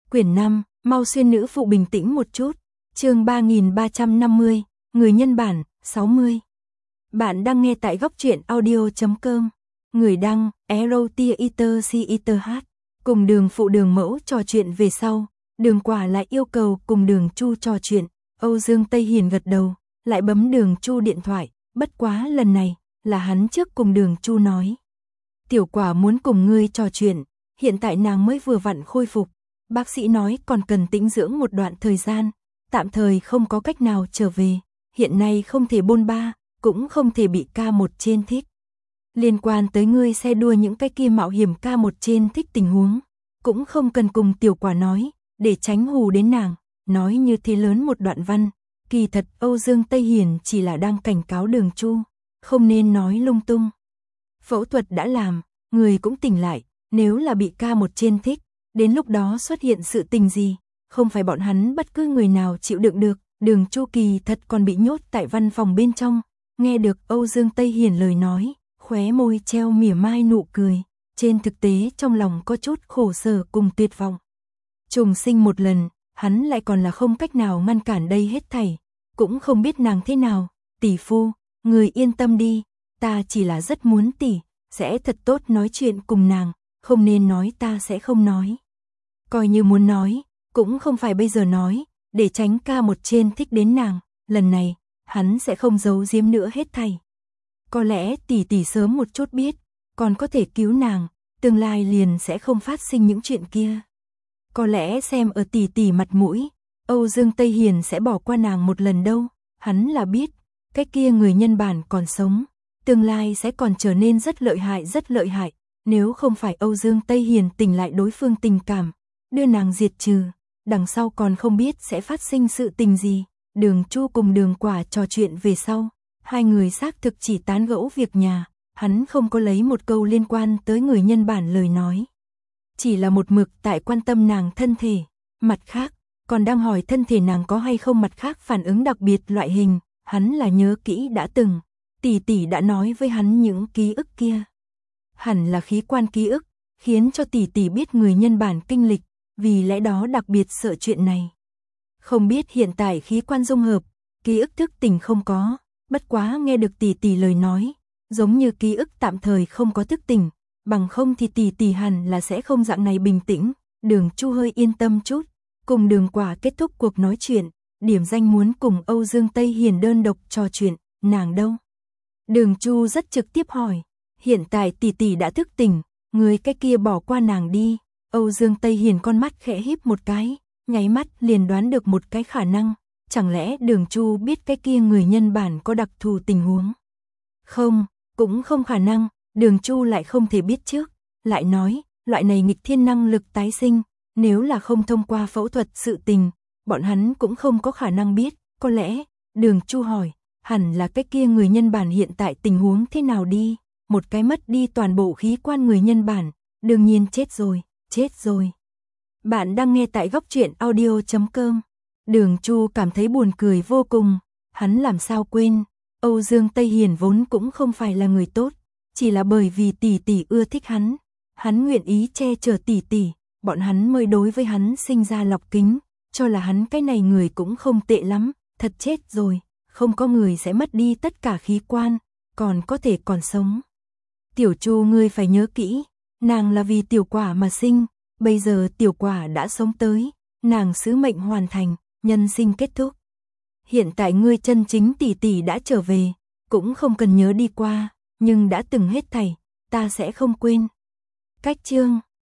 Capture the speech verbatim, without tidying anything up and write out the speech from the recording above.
Quyển năm, mau xuyên nữ phụ bình tĩnh một chút. Chương ba nghìn ba trăm năm mươi, người nhân bản, sáu mươi. Bạn đang nghe tại góc truyện audio chấm com. Người đăng, Erotiater Cùng Đường phụ Đường mẫu trò chuyện về sau, Đường Quả lại yêu cầu cùng Đường Chu trò chuyện. Âu Dương Tây Hiền gật đầu, lại bấm Đường Chu điện thoại, bất quá lần này là hắn trước cùng Đường Chu nói. Tiểu Quả muốn cùng ngươi trò chuyện, hiện tại nàng mới vừa vặn khôi phục. Bác sĩ nói còn cần tĩnh dưỡng một đoạn thời gian, tạm thời không có cách nào trở về, hiện nay không thể bôn ba, cũng không thể bị ca một trên thích. Liên quan tới ngươi xe đua những cái kia mạo hiểm ca một trên thích tình huống, cũng không cần cùng Tiểu Quả nói, để tránh hù đến nàng, nói như thế lớn một đoạn văn, kỳ thật Âu Dương Tây Hiền chỉ là đang cảnh cáo Đường Chu, không nên nói lung tung. Phẫu thuật đã làm, người cũng tỉnh lại, nếu là bị ca một trên thích, đến lúc đó xuất hiện sự tình gì, không phải bọn hắn bất cứ người nào chịu đựng được. Đường Chu kỳ thật còn bị nhốt tại văn phòng bên trong, nghe được Âu Dương Tây Hiền lời nói, khóe môi treo mỉa mai nụ cười, trên thực tế trong lòng có chút khổ sở cùng tuyệt vọng. Trùng sinh một lần, hắn lại còn là không cách nào ngăn cản đây hết thảy, cũng không biết nàng thế nào. Tỷ phu, người yên tâm đi, ta chỉ là rất muốn tỷ sẽ thật tốt nói chuyện cùng nàng, không nên nói ta sẽ không nói. Coi như muốn nói, cũng không phải bây giờ nói, để tránh ca một trên thích đến nàng, lần này, hắn sẽ không giấu giếm nữa hết thảy. Có lẽ tỷ tỷ sớm một chút biết, còn có thể cứu nàng, tương lai liền sẽ không phát sinh những chuyện kia. Có lẽ xem ở tỷ tỷ mặt mũi, Âu Dương Tây Hiền sẽ bỏ qua nàng một lần đâu, hắn là biết, cái kia người nhân bản còn sống, tương lai sẽ còn trở nên rất lợi hại rất lợi hại, nếu không phải Âu Dương Tây Hiền tỉnh lại đối phương tình cảm, đưa nàng diệt trừ, đằng sau còn không biết sẽ phát sinh sự tình gì. Đường Chu cùng Đường Quả trò chuyện về sau, hai người xác thực chỉ tán gẫu việc nhà, hắn không có lấy một câu liên quan tới người nhân bản lời nói. Chỉ là một mực tại quan tâm nàng thân thể, mặt khác, còn đang hỏi thân thể nàng có hay không mặt khác phản ứng đặc biệt loại hình, hắn là nhớ kỹ đã từng, tỷ tỷ đã nói với hắn những ký ức kia. Hẳn là khí quan ký ức, khiến cho tỷ tỷ biết người nhân bản kinh lịch, vì lẽ đó đặc biệt sợ chuyện này. Không biết hiện tại khí quan dung hợp, ký ức thức tỉnh không có, bất quá nghe được tỷ tỷ lời nói, giống như ký ức tạm thời không có thức tỉnh, bằng không thì tỷ tỷ hẳn là sẽ không dạng này bình tĩnh. Đường Chu hơi yên tâm chút, cùng Đường Quả kết thúc cuộc nói chuyện, điểm danh muốn cùng Âu Dương Tây Hiền đơn độc trò chuyện, nàng đâu? Đường Chu rất trực tiếp hỏi, hiện tại tỷ tỷ đã thức tỉnh, người cái kia bỏ qua nàng đi. Âu Dương Tây Hiền con mắt khẽ híp một cái, nháy mắt liền đoán được một cái khả năng, chẳng lẽ Đường Chu biết cái kia người nhân bản có đặc thù tình huống? Không, cũng không khả năng, Đường Chu lại không thể biết trước, lại nói, loại này nghịch thiên năng lực tái sinh, nếu là không thông qua phẫu thuật sự tình, bọn hắn cũng không có khả năng biết, có lẽ, Đường Chu hỏi, hẳn là cái kia người nhân bản hiện tại tình huống thế nào đi, một cái mất đi toàn bộ khí quan người nhân bản, đương nhiên chết rồi, chết rồi. Bạn đang nghe tại góc truyện audio chấm com. Đường Chu cảm thấy buồn cười vô cùng, hắn làm sao quên, Âu Dương Tây Hiền vốn cũng không phải là người tốt, chỉ là bởi vì tỷ tỷ ưa thích hắn, hắn nguyện ý che chở tỷ tỷ, bọn hắn mới đối với hắn sinh ra lọc kính, cho là hắn cái này người cũng không tệ lắm, thật chết rồi, không có người sẽ mất đi tất cả khí quan, còn có thể còn sống. Tiểu Chu ngươi phải nhớ kỹ, nàng là vì Tiểu Quả mà sinh, bây giờ Tiểu Quả đã sống tới, nàng sứ mệnh hoàn thành, nhân sinh kết thúc. Hiện tại ngươi chân chính tỷ tỷ đã trở về, cũng không cần nhớ đi qua, nhưng đã từng hết thảy, ta sẽ không quên. Cách chương